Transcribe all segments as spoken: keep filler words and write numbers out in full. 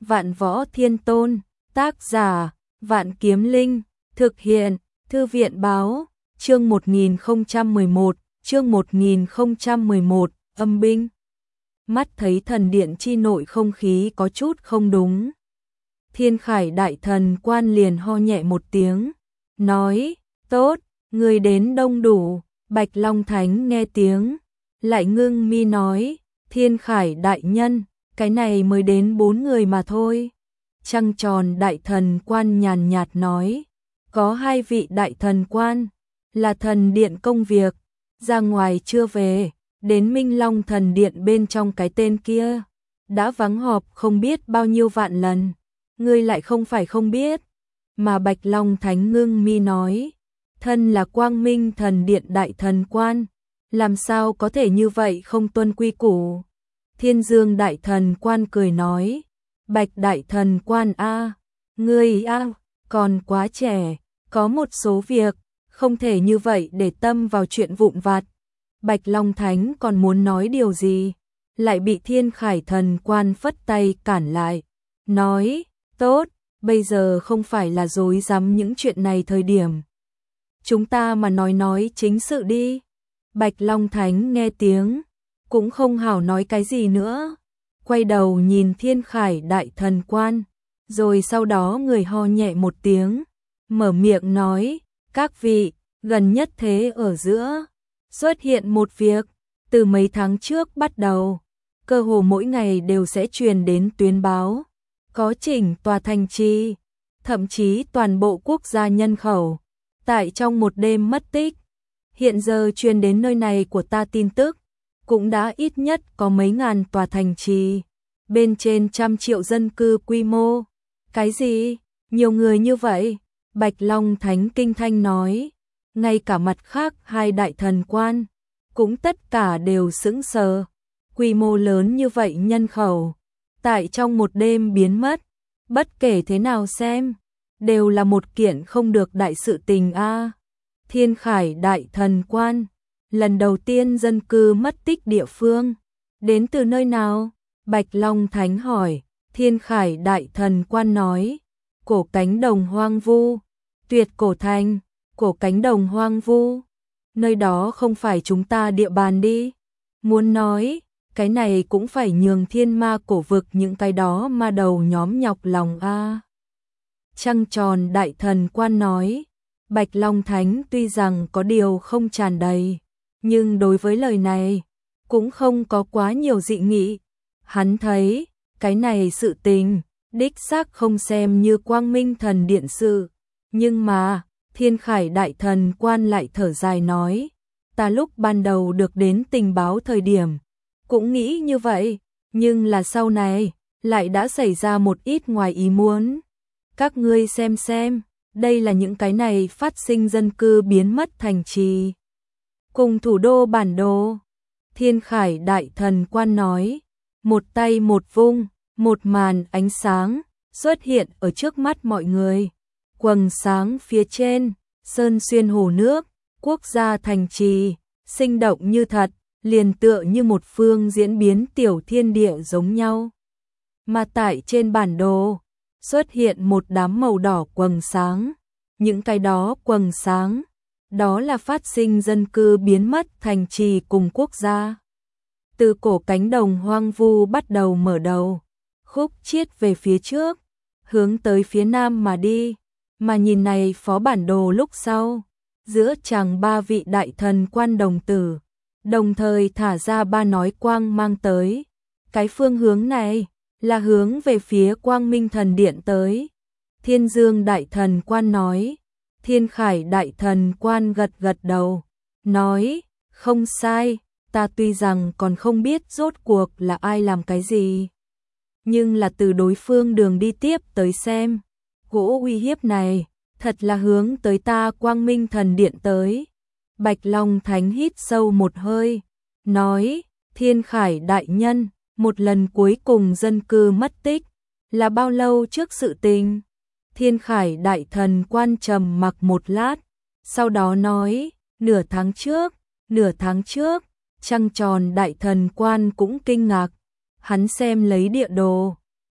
Vạn Võ Thiên Tôn, tác giả, Vạn Kiếm Linh, thực hiện, Thư viện báo, chương một nghìn không trăm mười một, chương một nghìn không trăm mười một, âm binh. Mắt thấy thần điện chi nội không khí có chút không đúng. Thiên Khải đại thần quan liền ho nhẹ một tiếng, nói, tốt, người đến đông đủ. Bạch Long Thánh nghe tiếng, lại ngưng mi nói, Thiên Khải đại nhân, cái này mới đến bốn người mà thôi. Trăng tròn đại thần quan nhàn nhạt nói, có hai vị đại thần quan, là thần điện công việc, ra ngoài chưa về, đến Minh Long thần điện bên trong cái tên kia, đã vắng họp không biết bao nhiêu vạn lần, ngươi lại không phải không biết. Mà Bạch Long Thánh ngưng mi nói, thân là Quang Minh thần điện đại thần quan, làm sao có thể như vậy không tuân quy củ. Thiên Dương đại thần quan cười nói, Bạch đại thần quan a, ngươi a, còn quá trẻ, có một số việc, không thể như vậy để tâm vào chuyện vụn vặt. Bạch Long Thánh còn muốn nói điều gì, lại bị Thiên Khải thần quan phất tay cản lại, nói, tốt, bây giờ không phải là rối rắm những chuyện này thời điểm. Chúng ta mà nói nói chính sự đi. Bạch Long Thánh nghe tiếng, cũng không hảo nói cái gì nữa, quay đầu nhìn Thiên Khải đại thần quan, rồi sau đó người ho nhẹ một tiếng, mở miệng nói, các vị, gần nhất thế ở giữa, xuất hiện một việc, từ mấy tháng trước bắt đầu, cơ hồ mỗi ngày đều sẽ truyền đến tuyên báo, có chỉnh tòa thành trì, thậm chí toàn bộ quốc gia nhân khẩu, tại trong một đêm mất tích. Hiện giờ truyền đến nơi này của ta tin tức, cũng đã ít nhất có mấy ngàn tòa thành trì, bên trên trăm triệu dân cư quy mô. Cái gì? Nhiều người như vậy? Bạch Long Thánh kinh thanh nói, ngay cả mặt khác hai đại thần quan, cũng tất cả đều sững sờ. Quy mô lớn như vậy nhân khẩu, tại trong một đêm biến mất, bất kể thế nào xem, đều là một kiện không được đại sự tình a. Thiên Khải đại thần quan, lần đầu tiên dân cư mất tích địa phương, đến từ nơi nào? Bạch Long Thánh hỏi. Thiên Khải đại thần quan nói, cổ cánh đồng hoang vu, Tuyệt Cổ Thành, cổ cánh đồng hoang vu, nơi đó không phải chúng ta địa bàn đi. Muốn nói, cái này cũng phải nhường thiên ma cổ vực những cái đó ma đầu nhóm nhọc lòng a. Trăng tròn đại thần quan nói, Bạch Long Thánh tuy rằng có điều không tràn đầy, nhưng đối với lời này, cũng không có quá nhiều dị nghị. Hắn thấy, cái này sự tình, đích xác không xem như Quang Minh thần điện sự, nhưng mà, Thiên Khải đại thần quan lại thở dài nói, ta lúc ban đầu được đến tình báo thời điểm, cũng nghĩ như vậy, nhưng là sau này, lại đã xảy ra một ít ngoài ý muốn. Các ngươi xem xem, đây là những cái này phát sinh dân cư biến mất thành trì. Cùng thủ đô bản đồ, Thiên Khải đại thần quan nói, một tay một vung, một màn ánh sáng, xuất hiện ở trước mắt mọi người. Quầng sáng phía trên, sơn xuyên hồ nước, quốc gia thành trì, sinh động như thật, liền tựa như một phương diễn biến tiểu thiên địa giống nhau. Mà tại trên bản đồ, xuất hiện một đám màu đỏ quầng sáng, những cái đó quầng sáng, đó là phát sinh dân cư biến mất thành trì cùng quốc gia. Từ cổ cánh đồng hoang vu bắt đầu mở đầu, khúc chiết về phía trước, hướng tới phía nam mà đi, mà nhìn này phó bản đồ lúc sau, giữa chàng ba vị đại thần quan đồng tử, đồng thời thả ra ba nói quang mang tới. Cái phương hướng này, là hướng về phía Quang Minh thần điện tới. Thiên Dương đại thần quan nói, Thiên Khải đại thần quan gật gật đầu, nói, không sai, ta tuy rằng còn không biết rốt cuộc là ai làm cái gì, nhưng là từ đối phương đường đi tiếp tới xem, gỗ uy hiếp này, thật là hướng tới ta Quang Minh thần điện tới. Bạch Long Thánh hít sâu một hơi, nói, Thiên Khải đại nhân, một lần cuối cùng dân cư mất tích, là bao lâu trước sự tình? Thiên Khải đại thần quan trầm mặc một lát, sau đó nói, nửa tháng trước, nửa tháng trước. Trăng tròn đại thần quan cũng kinh ngạc, hắn xem lấy địa đồ,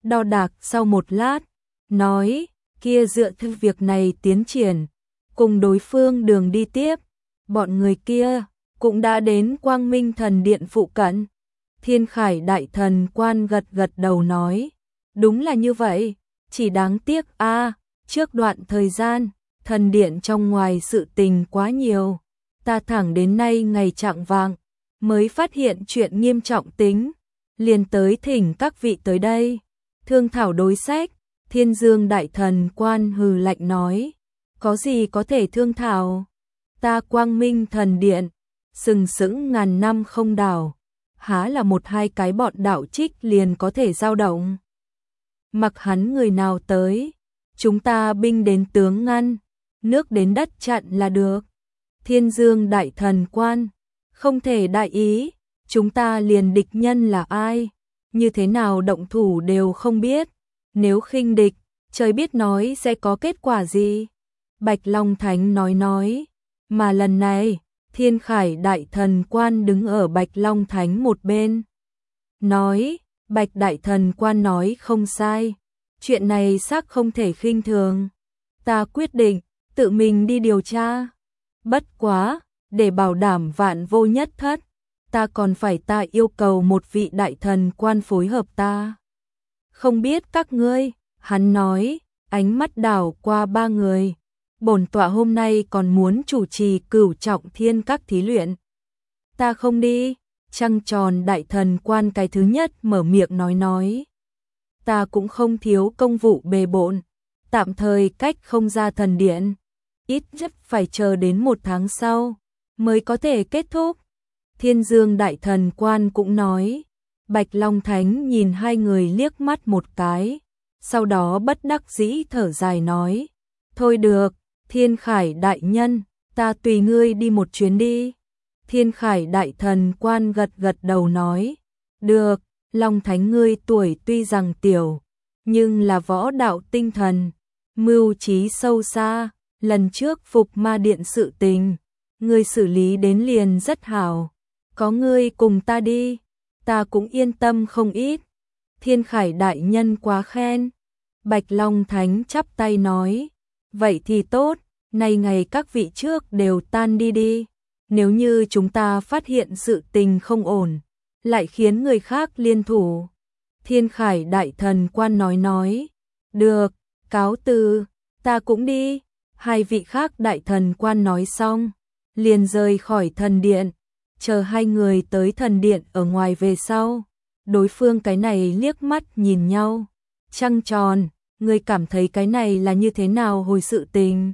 đo đạc sau một lát, nói, kia dựa theo việc này tiến triển, cùng đối phương đường đi tiếp, bọn người kia cũng đã đến Quang Minh Thần Điện phụ cận. Thiên Khải Đại Thần Quan gật gật đầu nói, đúng là như vậy, chỉ đáng tiếc a, trước đoạn thời gian, thần điện trong ngoài sự tình quá nhiều, ta thẳng đến nay ngày chạng vạng mới phát hiện chuyện nghiêm trọng tính, liền tới thỉnh các vị tới đây, thương thảo đối sách. Thiên Dương Đại Thần Quan hừ lạnh nói, có gì có thể thương thảo, ta Quang Minh Thần Điện, sừng sững ngàn năm không đảo, há là một hai cái bọn đạo trích liền có thể dao động. Mặc hắn người nào tới, chúng ta binh đến tướng ngăn, nước đến đất chặn là được. Thiên Dương Đại Thần Quan, không thể đại ý, chúng ta liền địch nhân là ai, như thế nào động thủ đều không biết, nếu khinh địch, trời biết nói sẽ có kết quả gì. Bạch Long Thánh nói nói, mà lần này, Thiên Khải Đại Thần Quan đứng ở Bạch Long Thánh một bên. Nói, Bạch Đại Thần Quan nói không sai, chuyện này xác không thể khinh thường. Ta quyết định, tự mình đi điều tra. Bất quá, để bảo đảm vạn vô nhất thất, ta còn phải ta yêu cầu một vị Đại Thần Quan phối hợp ta. Không biết các ngươi, hắn nói, ánh mắt đảo qua ba người. Bổn tọa hôm nay còn muốn chủ trì Cửu Trọng Thiên các thí luyện. Ta không đi, Trăng Tròn Đại Thần Quan cái thứ nhất mở miệng nói nói. Ta cũng không thiếu công vụ bề bộn, tạm thời cách không ra thần điện, ít nhất phải chờ đến một tháng sau mới có thể kết thúc. Thiên Dương Đại Thần Quan cũng nói. Bạch Long Thánh nhìn hai người liếc mắt một cái, sau đó bất đắc dĩ thở dài nói, thôi được, Thiên Khải Đại Nhân, ta tùy ngươi đi một chuyến đi. Thiên Khải Đại Thần Quan gật gật đầu nói, được, Long Thánh ngươi tuổi tuy rằng tiểu, nhưng là võ đạo tinh thần, mưu trí sâu xa, lần trước Phục Ma Điện sự tình, ngươi xử lý đến liền rất hảo, có ngươi cùng ta đi, ta cũng yên tâm không ít. Thiên Khải Đại Nhân quá khen. Bạch Long Thánh chắp tay nói, vậy thì tốt, nay ngày các vị trước đều tan đi đi, nếu như chúng ta phát hiện sự tình không ổn, lại khiến người khác liên thủ. Thiên Khải Đại Thần Quan nói nói, được, cáo từ, ta cũng đi. Hai vị khác Đại Thần Quan nói xong, liền rời khỏi thần điện, chờ hai người tới thần điện ở ngoài về sau. Đối phương cái này liếc mắt nhìn nhau, Trăng Tròn, ngươi cảm thấy cái này là như thế nào hồi sự tình?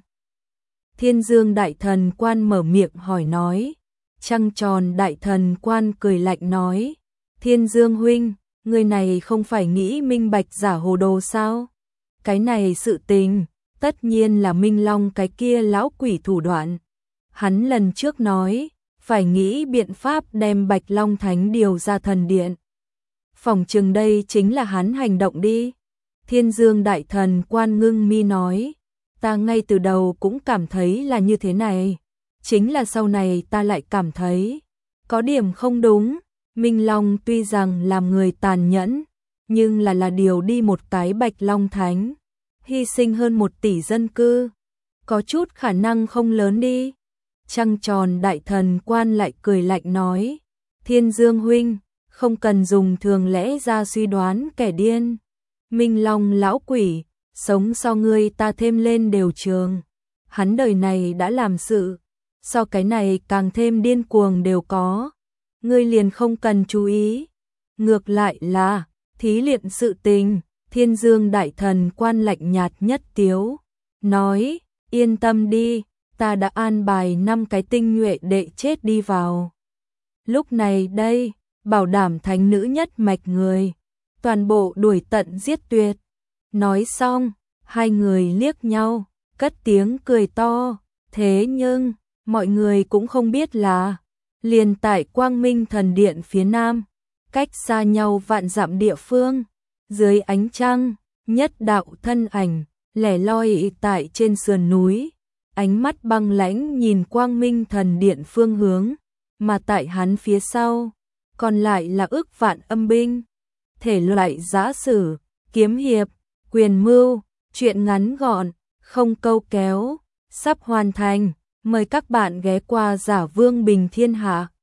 Thiên Dương Đại Thần Quan mở miệng hỏi nói. Trăng Tròn Đại Thần Quan cười lạnh nói, Thiên Dương huynh, người này không phải nghĩ minh bạch giả hồ đồ sao? Cái này sự tình, tất nhiên là Minh Long cái kia lão quỷ thủ đoạn. Hắn lần trước nói, phải nghĩ biện pháp đem Bạch Long Thánh điều ra thần điện. Phỏng chừng đây chính là hắn hành động đi. Thiên Dương Đại Thần Quan ngưng mi nói, ta ngay từ đầu cũng cảm thấy là như thế này, chính là sau này ta lại cảm thấy có điểm không đúng. Minh Long tuy rằng làm người tàn nhẫn, nhưng là là điều đi một cái Bạch Long Thánh, hy sinh hơn một tỷ dân cư, có chút khả năng không lớn đi. Trăng Tròn Đại Thần Quan lại cười lạnh nói, Thiên Dương huynh, không cần dùng thường lẽ ra suy đoán kẻ điên. Minh Long lão quỷ, sống so ngươi ta thêm lên đều trường. Hắn đời này đã làm sự, so cái này càng thêm điên cuồng đều có. Ngươi liền không cần chú ý. Ngược lại là, thí luyện sự tình, Thiên Dương Đại Thần Quan lạnh nhạt nhất tiếu. Nói, yên tâm đi, ta đã an bài năm cái tinh nhuệ đệ chết đi vào. Lúc này đây, bảo đảm thánh nữ nhất mạch người, toàn bộ đuổi tận giết tuyệt. Nói xong, hai người liếc nhau, cất tiếng cười to. Thế nhưng, mọi người cũng không biết là, liền tại Quang Minh Thần Điện phía nam, cách xa nhau vạn dặm địa phương, dưới ánh trăng, nhất đạo thân ảnh, lẻ loi tại trên sườn núi, ánh mắt băng lãnh nhìn Quang Minh Thần Điện phương hướng, mà tại hắn phía sau, còn lại là ức vạn âm binh. Thể loại giã sử, kiếm hiệp, quyền mưu, truyện ngắn gọn, không câu kéo, sắp hoàn thành. Mời các bạn ghé qua Giả Vương Bình Thiên Hạ.